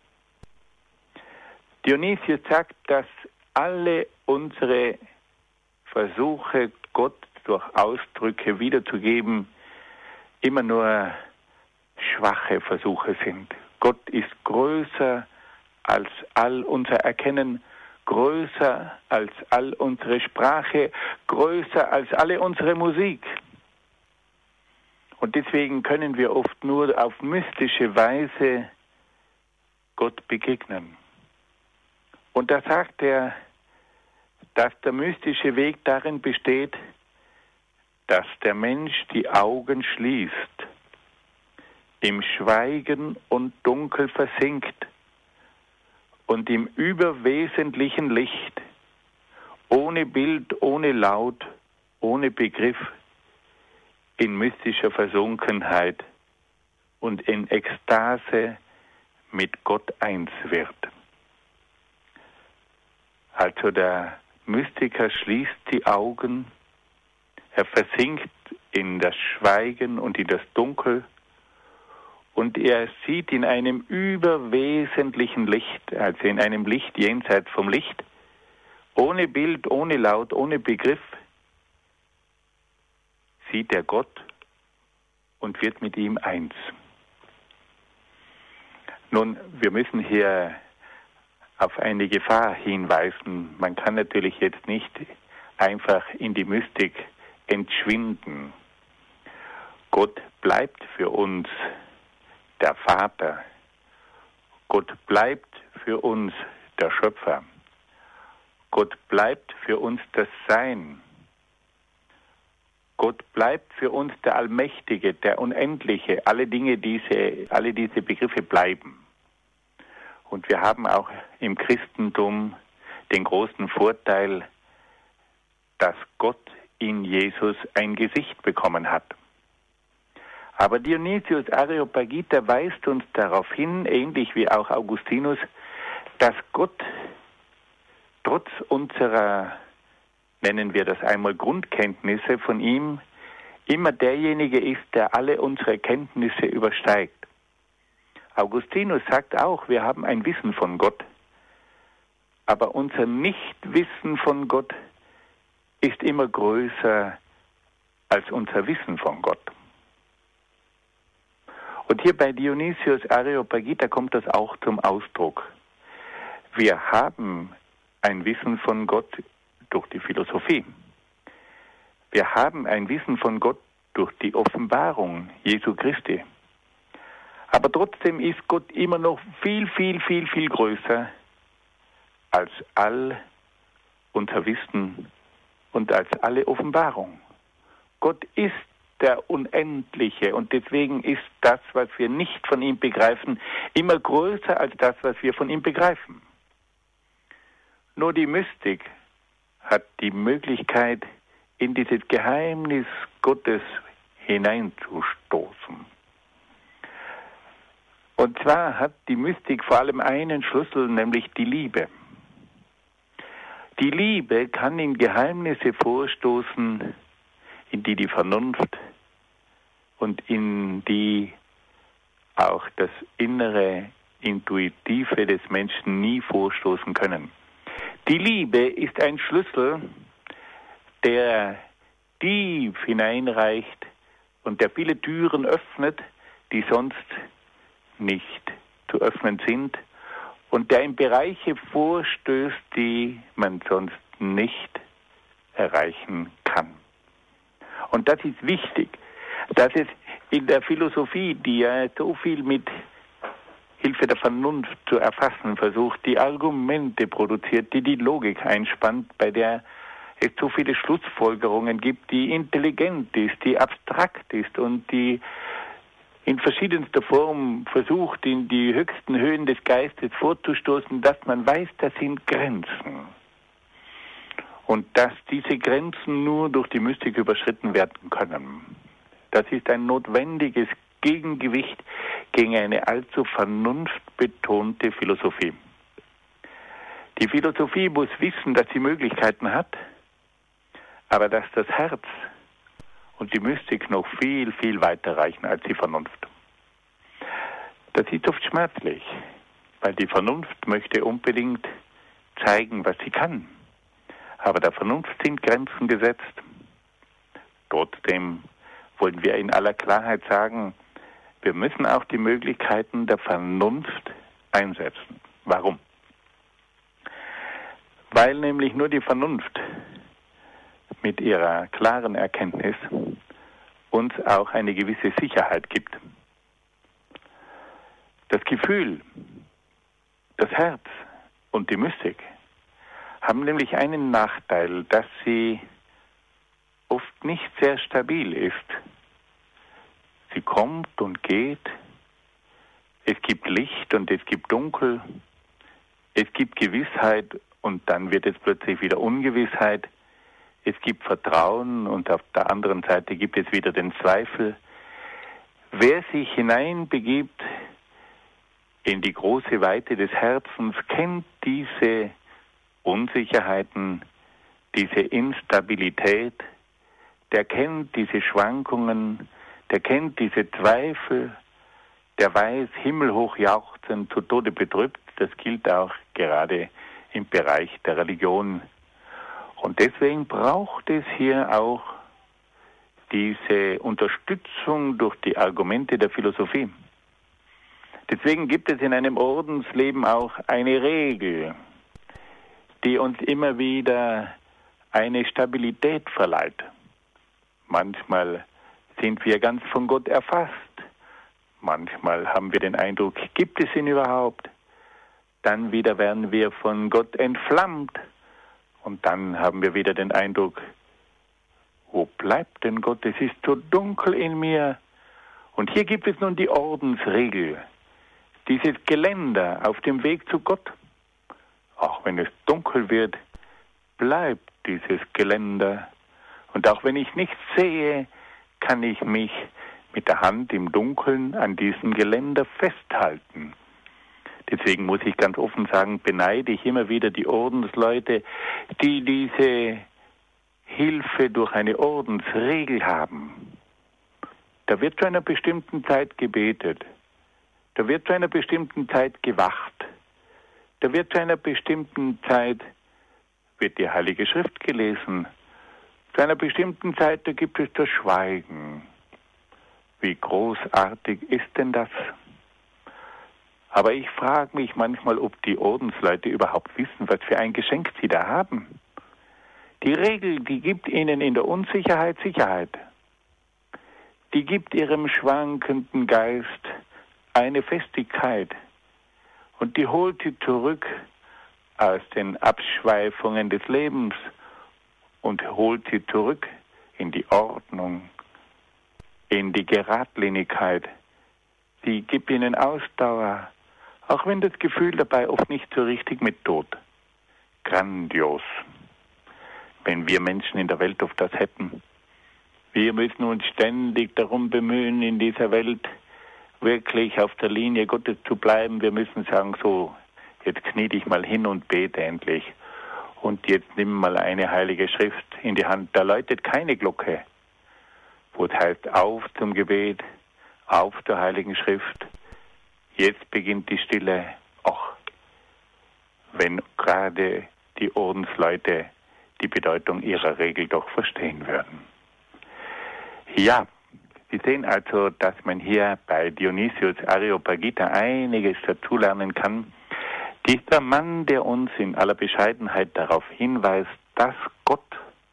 Dionysius sagt, dass alle unsere Versuche, Gott durch Ausdrücke wiederzugeben, immer nur schwache Versuche sind. Gott ist größer als all unser Erkennen, größer als all unsere Sprache, größer als alle unsere Musik. Und deswegen können wir oft nur auf mystische Weise Gott begegnen. Und da sagt er, dass der mystische Weg darin besteht, dass der Mensch die Augen schließt, im Schweigen und Dunkel versinkt und im überwesentlichen Licht, ohne Bild, ohne Laut, ohne Begriff, in mystischer Versunkenheit und in Ekstase mit Gott eins wird. Also der Mystiker schließt die Augen, er versinkt in das Schweigen und in das Dunkel und er sieht in einem überwesentlichen Licht, also in einem Licht jenseits vom Licht, ohne Bild, ohne Laut, ohne Begriff, sieht er Gott und wird mit ihm eins. Nun, wir müssen hier auf eine Gefahr hinweisen. Man kann natürlich jetzt nicht einfach in die Mystik entschwinden. Gott bleibt für uns der Vater. Gott bleibt für uns der Schöpfer. Gott bleibt für uns das Sein. Gott bleibt für uns der Allmächtige, der Unendliche. Alle diese Begriffe bleiben. Und wir haben auch im Christentum den großen Vorteil, dass Gott in Jesus ein Gesicht bekommen hat. Aber Dionysius Areopagita weist uns darauf hin, ähnlich wie auch Augustinus, dass Gott trotz unserer, nennen wir das einmal, Grundkenntnisse von ihm, immer derjenige ist, der alle unsere Kenntnisse übersteigt. Augustinus sagt auch, wir haben ein Wissen von Gott, aber unser Nichtwissen von Gott ist immer größer als unser Wissen von Gott. Und hier bei Dionysius Areopagita kommt das auch zum Ausdruck. Wir haben ein Wissen von Gott durch die Philosophie. Wir haben ein Wissen von Gott durch die Offenbarung Jesu Christi. Aber trotzdem ist Gott immer noch viel, viel, viel, viel größer als all unser Wissen und als alle Offenbarung. Gott ist der Unendliche und deswegen ist das, was wir nicht von ihm begreifen, immer größer als das, was wir von ihm begreifen. Nur die Mystik hat die Möglichkeit, in dieses Geheimnis Gottes hineinzustoßen. Und zwar hat die Mystik vor allem einen Schlüssel, nämlich die Liebe. Die Liebe kann in Geheimnisse vorstoßen, in die Vernunft und in die auch das innere Intuitive des Menschen nie vorstoßen können. Die Liebe ist ein Schlüssel, der tief hineinreicht und der viele Türen öffnet, die sonst nicht zu öffnen sind und der in Bereiche vorstößt, die man sonst nicht erreichen kann. Und das ist wichtig, dass es in der Philosophie, die ja so viel mit Hilfe der Vernunft zu erfassen versucht, die Argumente produziert, die Logik einspannt, bei der es so viele Schlussfolgerungen gibt, die intelligent ist, die abstrakt ist und die in verschiedenster Form versucht, in die höchsten Höhen des Geistes vorzustoßen, dass man weiß, das sind Grenzen. und dass diese Grenzen nur durch die Mystik überschritten werden können. Das ist ein notwendiges Gegengewicht gegen eine allzu vernunftbetonte Philosophie. Die Philosophie muss wissen, dass sie Möglichkeiten hat, aber dass das Herz und die Mystik noch viel, viel weiter reichen als die Vernunft. Das ist oft schmerzlich, weil die Vernunft möchte unbedingt zeigen, was sie kann. Aber der Vernunft sind Grenzen gesetzt. Trotzdem wollen wir in aller Klarheit sagen, wir müssen auch die Möglichkeiten der Vernunft einsetzen. Warum? Weil nämlich nur die Vernunft mit ihrer klaren Erkenntnis uns auch eine gewisse Sicherheit gibt. Das Gefühl, das Herz und die Mystik haben nämlich einen Nachteil, dass sie oft nicht sehr stabil ist. Sie kommt und geht, es gibt Licht und es gibt Dunkel, es gibt Gewissheit und dann wird es plötzlich wieder Ungewissheit, es gibt Vertrauen und auf der anderen Seite gibt es wieder den Zweifel. Wer sich hineinbegibt in die große Weite des Herzens, kennt diese Unsicherheiten, diese Instabilität, der kennt diese Schwankungen, der kennt diese Zweifel, der weiß, himmelhoch jauchzend, zu Tode betrübt. Das gilt auch gerade im Bereich der Religion. Und deswegen braucht es hier auch diese Unterstützung durch die Argumente der Philosophie. Deswegen gibt es in einem Ordensleben auch eine Regel, die uns immer wieder eine Stabilität verleiht. Manchmal sind wir ganz von Gott erfasst. Manchmal haben wir den Eindruck, gibt es ihn überhaupt? Dann wieder werden wir von Gott entflammt. Und dann haben wir wieder den Eindruck, wo bleibt denn Gott? Es ist so dunkel in mir. Und hier gibt es nun die Ordensregel, dieses Geländer auf dem Weg zu Gott. Auch wenn es dunkel wird, bleibt dieses Geländer. Und auch wenn ich nichts sehe, kann ich mich mit der Hand im Dunkeln an diesem Geländer festhalten. Deswegen muss ich ganz offen sagen, beneide ich immer wieder die Ordensleute, die diese Hilfe durch eine Ordensregel haben. Da wird zu einer bestimmten Zeit gebetet. Da wird zu einer bestimmten Zeit gewacht. Da wird zu einer bestimmten Zeit wird die Heilige Schrift gelesen. Zu einer bestimmten Zeit, da gibt es das Schweigen. Wie großartig ist denn das? Aber ich frage mich manchmal, ob die Ordensleute überhaupt wissen, was für ein Geschenk sie da haben. Die Regel, die gibt ihnen in der Unsicherheit Sicherheit. Die gibt ihrem schwankenden Geist eine Festigkeit. Und die holt sie zurück aus den Abschweifungen des Lebens und holt sie zurück in die Ordnung, in die Geradlinigkeit. Sie gibt ihnen Ausdauer, auch wenn das Gefühl dabei oft nicht so richtig mittut. Grandios, wenn wir Menschen in der Welt oft das hätten. Wir müssen uns ständig darum bemühen, in dieser Welt wirklich auf der Linie Gottes zu bleiben. Wir müssen sagen, so, jetzt knie dich mal hin und bete endlich. Und jetzt nimm mal eine heilige Schrift in die Hand. Da läutet keine Glocke, wo es heißt, auf zum Gebet, auf zur heiligen Schrift. Jetzt beginnt die Stille. Ach, wenn gerade die Ordensleute die Bedeutung ihrer Regel doch verstehen würden. Ja, Sie sehen also, dass man hier bei Dionysius Areopagita einiges dazulernen kann. Dieser Mann, der uns in aller Bescheidenheit darauf hinweist, dass Gott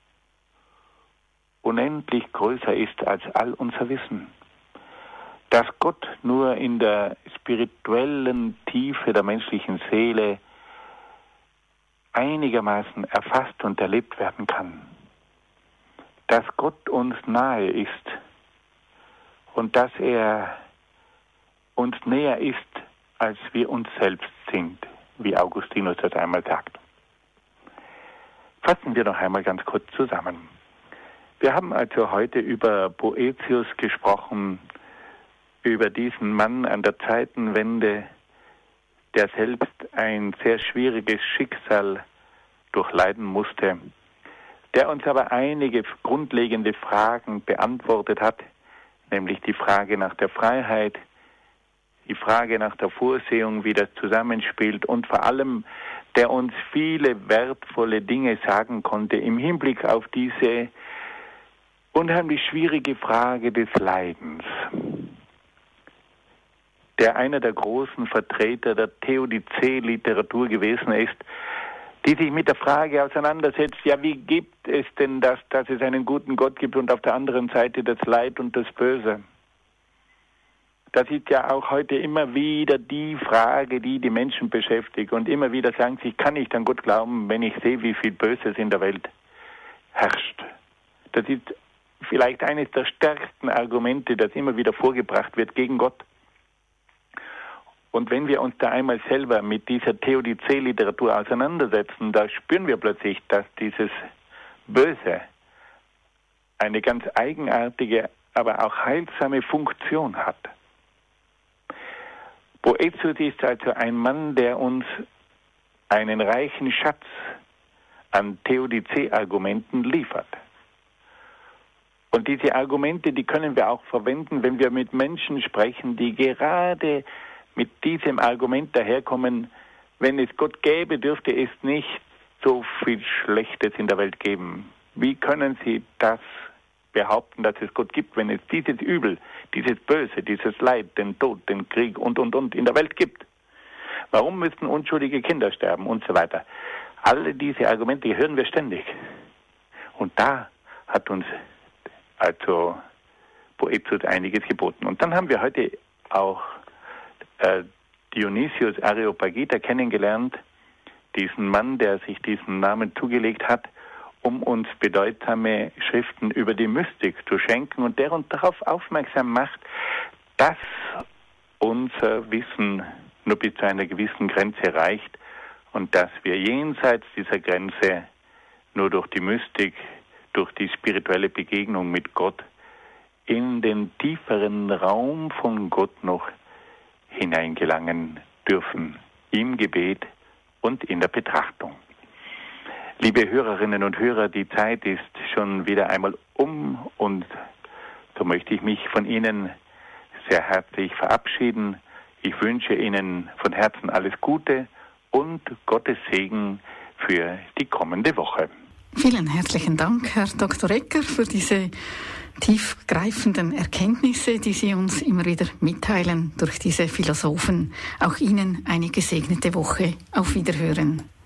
unendlich größer ist als all unser Wissen. Dass Gott nur in der spirituellen Tiefe der menschlichen Seele einigermaßen erfasst und erlebt werden kann. Dass Gott uns nahe ist und dass er uns näher ist, als wir uns selbst sind, wie Augustinus das einmal sagt. Fassen wir noch einmal ganz kurz zusammen. Wir haben also heute über Boäthius gesprochen, über diesen Mann an der Zeitenwende, der selbst ein sehr schwieriges Schicksal durchleiden musste, der uns aber einige grundlegende Fragen beantwortet hat, nämlich die Frage nach der Freiheit, die Frage nach der Vorsehung, wie das zusammenspielt und vor allem, der uns viele wertvolle Dinge sagen konnte im Hinblick auf diese unheimlich schwierige Frage des Leidens. Der einer der großen Vertreter der Theodizee-Literatur gewesen ist, die sich mit der Frage auseinandersetzt, ja, wie gibt es denn das, dass es einen guten Gott gibt und auf der anderen Seite das Leid und das Böse? Das ist ja auch heute immer wieder die Frage, die die Menschen beschäftigt. Und immer wieder sagen sie, ich kann nicht an Gott glauben, wenn ich sehe, wie viel Böses in der Welt herrscht. Das ist vielleicht eines der stärksten Argumente, das immer wieder vorgebracht wird gegen Gott. Und wenn wir uns da einmal selber mit dieser Theodizee-Literatur auseinandersetzen, da spüren wir plötzlich, dass dieses Böse eine ganz eigenartige, aber auch heilsame Funktion hat. Boäthius ist also ein Mann, der uns einen reichen Schatz an Theodizee-Argumenten liefert. Und diese Argumente, die können wir auch verwenden, wenn wir mit Menschen sprechen, die gerade mit diesem Argument daherkommen, wenn es Gott gäbe, dürfte es nicht so viel Schlechtes in der Welt geben. Wie können Sie das behaupten, dass es Gott gibt, wenn es dieses Übel, dieses Böse, dieses Leid, den Tod, den Krieg und in der Welt gibt? Warum müssen unschuldige Kinder sterben und so weiter? Alle diese Argumente hören wir ständig. Und da hat uns also Boäthius einiges geboten. Und dann haben wir heute auch Dionysius Areopagita kennengelernt, diesen Mann, der sich diesen Namen zugelegt hat, um uns bedeutsame Schriften über die Mystik zu schenken und der uns darauf aufmerksam macht, dass unser Wissen nur bis zu einer gewissen Grenze reicht und dass wir jenseits dieser Grenze nur durch die Mystik, durch die spirituelle Begegnung mit Gott in den tieferen Raum von Gott noch hineingelangen dürfen, im Gebet und in der Betrachtung. Liebe Hörerinnen und Hörer, die Zeit ist schon wieder einmal um und so möchte ich mich von Ihnen sehr herzlich verabschieden. Ich wünsche Ihnen von Herzen alles Gute und Gottes Segen für die kommende Woche. Vielen herzlichen Dank, Herr Dr. Egger, für diese tiefgreifenden Erkenntnisse, die Sie uns immer wieder mitteilen durch diese Philosophen. Auch Ihnen eine gesegnete Woche. Auf Wiederhören.